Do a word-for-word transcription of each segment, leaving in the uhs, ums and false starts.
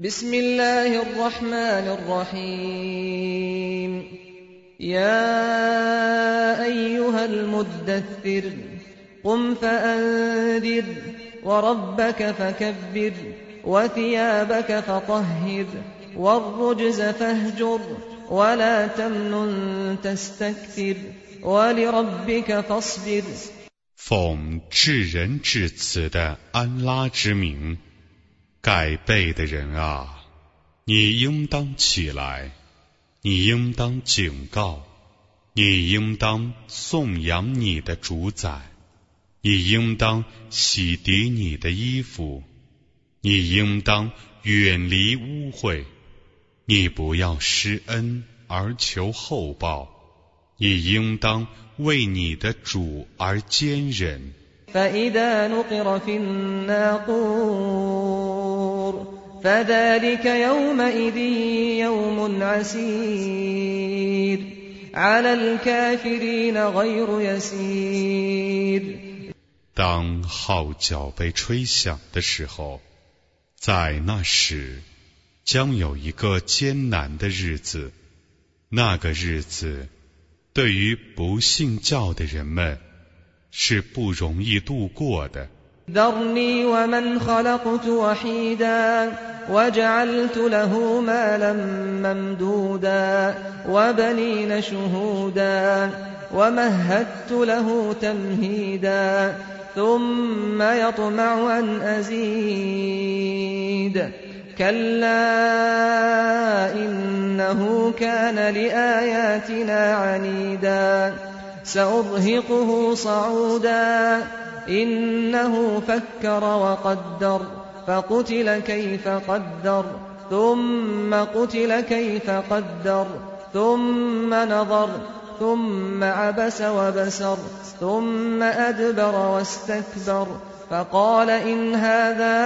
بسم الله الرحمن الرحيم يا أيها المدثر قم فأنذر وربك فكبر وثيابك فطهر والرجز فاهجر ولا تمنن تستكثر ولربك فاصبر 奉至仁至慈的安拉之名，盖被的人啊，你应当起来，你应当警告，你应当颂扬你的主宰，你应当洗涤你的衣服，你应当远离污秽，你不要施恩而求厚报，你应当为你的主而坚忍。 فإذا نقر في الناقور فذلك يومئذ يوم عسير على الكافرين غير يسير 当号角被吹响的时候，在那时将有一个艰难的日子，那个日子对于不信教的人们是不容易度过的。 ذرني ومن خلقت وحيدا وجعلت له مالا ممدودا وبنين شهودا ومهدت له تمهيدا ثم يطمع أن أزيد كلا إنه كان لآياتنا عنيدا سأرهقه صعودا إنه فكر وقدر فقتل كيف قدر ثم قتل كيف قدر ثم نظر ثم عبس وبسر ثم أدبر واستكبر فقال إن هذا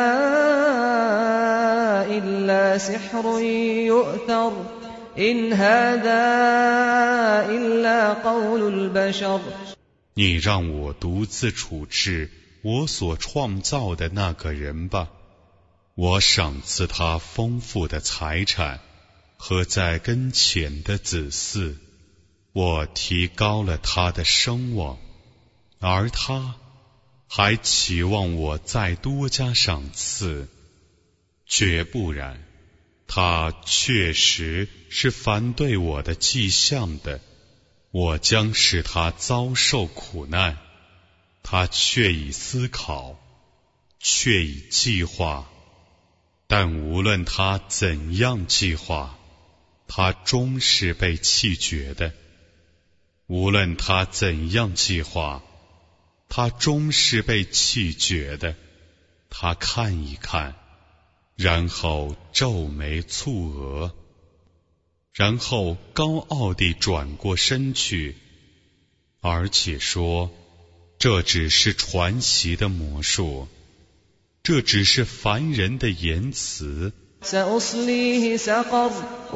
إلا سحر يؤثر إن هذا إلا قول البشر 你让我独自处置我所创造的那个人吧，我赏赐他丰富的财产和在跟前的子嗣，我提高了他的声望，而他还期望我再多加赏赐，绝不然，他确实是反对我的迹象的，我将使他遭受苦难，他却已思考，却已计划，但无论他怎样计划，他终是被弃绝的；无论他怎样计划，他终是被弃绝的。他看一看，然后皱眉蹙额，然后高傲地转过身去，而且说，这只是传习的魔术，这只是凡人的言辞。 سأصليه سقر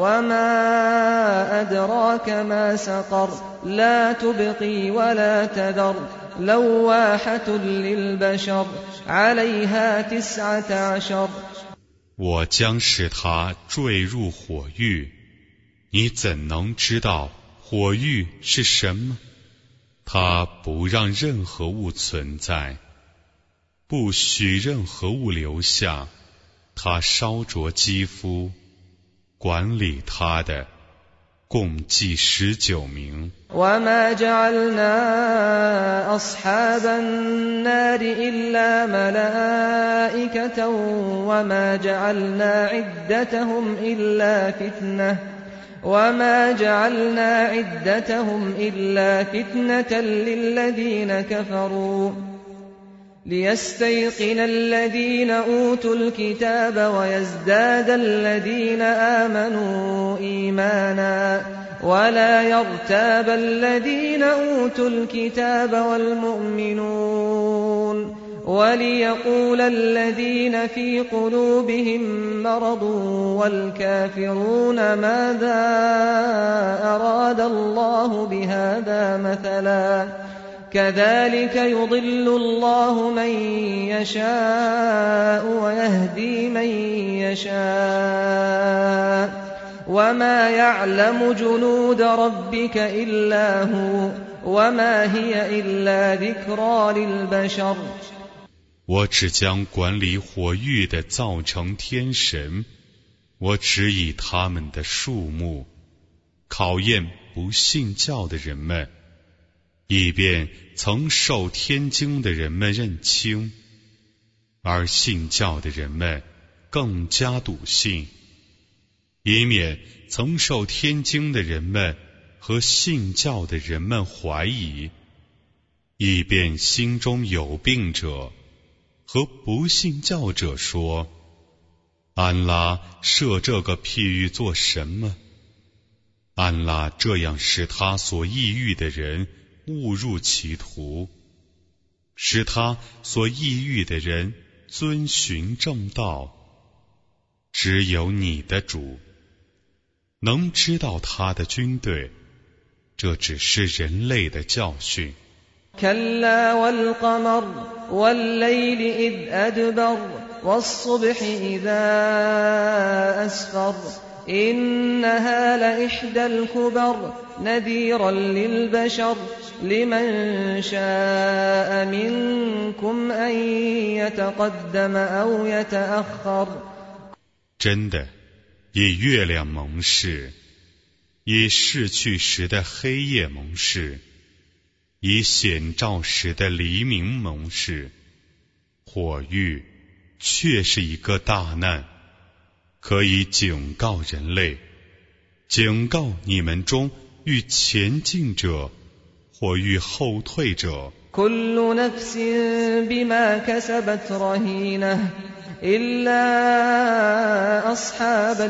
وما أدراك ما سقر لا تبقي ولا تذر لواحة للبشر عليها تسعة عشر 我将使他坠入火狱，你怎能知道火狱是什么？它不让任何物存在，不许任何物留下，它烧灼肌肤，管理它的共计十九名。 وما جعلنا أصحاب النار إلا ملائكة وما جعلنا عدتهم إلا فتنة وما جعلنا عدتهم إلا فتنة للذين كفروا ليستيقن الذين أوتوا الكتاب ويزداد الذين آمنوا إيمانا ولا يرتاب الذين أوتوا الكتاب والمؤمنون وليقول الذين في قلوبهم مرض والكافرون ماذا أراد الله بهذا مثلا كذلك يضل الله من يشاء ويهدي من يشاء وما يعلم جنود ربك إلا هو وما هي إلا ذكرى للبشر 我只将管理火域的造成天神，我只以他们的数目考验不信教的人们，以便曾受天经的人们认清，而信教的人们更加笃信，以免曾受天经的人们和信教的人们怀疑，以便心中有病者和不信教者说，安拉设这个譬喻做什么？安拉这样使他所抑郁的人误入歧途，使他所抑郁的人遵循正道。只有你的主能知道他的军队，这只是人类的教训。 كلا والقمر والليل إذ أدبر والصبح إذا أسفر إنها لإحدى الكبر نذيرا للبشر لمن شاء منكم أن يتقدم أو يتأخر 真的，以月亮盟誓，以逝去时的黑夜盟誓，以显照时的黎明盟誓，火狱却是一个大难，可以警告人类，警告你们中欲前进者或欲后退者。 كل نفس بما كسبت رهينة إلا أصحاب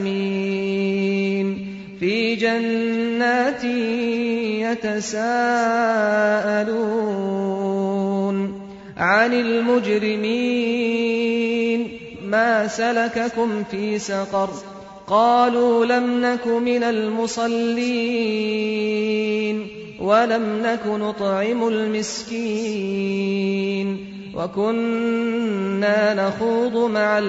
اليمين في جنات يتساءلون عن المجرمين ما سلككم في سقر قالوا لم نك من المصلين ولم نك نطعم المسكين وكنا نخوض مع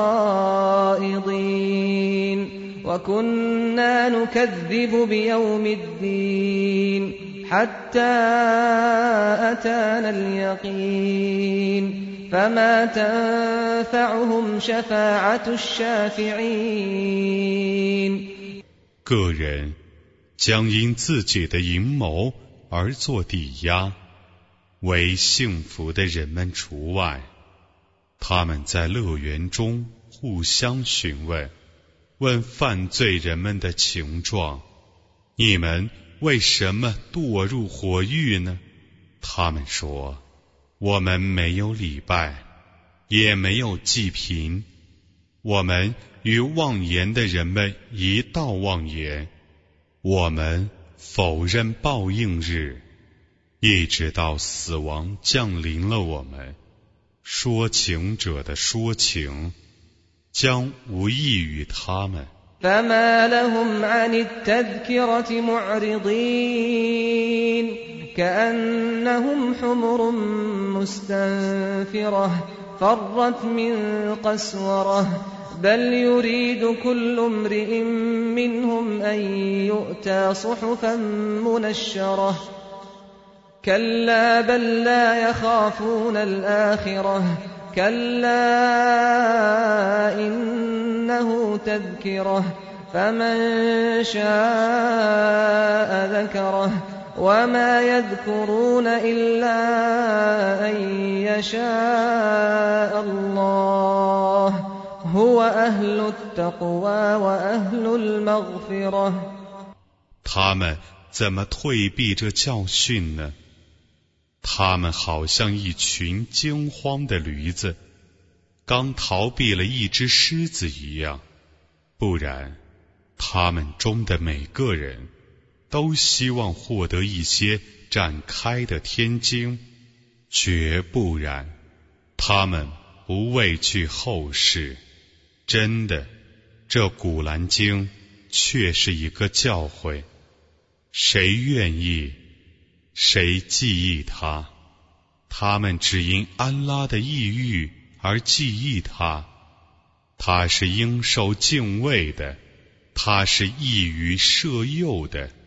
الخائضين وكنا نكذب بيوم الدين حتى أتانا اليقين فما تنفعهم شفاعة الشافعين 个人将因自己的阴谋而做抵押，为幸福的人们除外。他们在乐园中互相询问，问犯罪人们的情状，你们为什么堕入火狱呢？他们说，我们没有礼拜，也没有祭品，我们与妄言的人们一道妄言，我们否认报应日，一直到死亡降临了我们，说情者的说情将无益于他们。 فما لهم عن التذكرة معرضين كأنهم حمر مستنفرة فرت من قسورة بل يريد كل امرئ منهم أن يؤتى صحفا منشرة كلا بل لا يخافون الآخرة كلا إنه تذكرة فمن شاء ذكره وما يذكرون إلا أن يشاء الله هو أهل التقوى وأهل المغفرة 他们怎么退避这教训呢？他们好像一群惊慌的驴子，刚逃避了一只狮子一样。不然，他们中的每个人都希望获得一些展开的天经，绝不然，他们不畏惧后世。真的，这古兰经却是一个教诲，谁愿意谁记忆他，他们只因安拉的抑郁而记忆他， 他是应受敬畏的，他是易于摄诱的。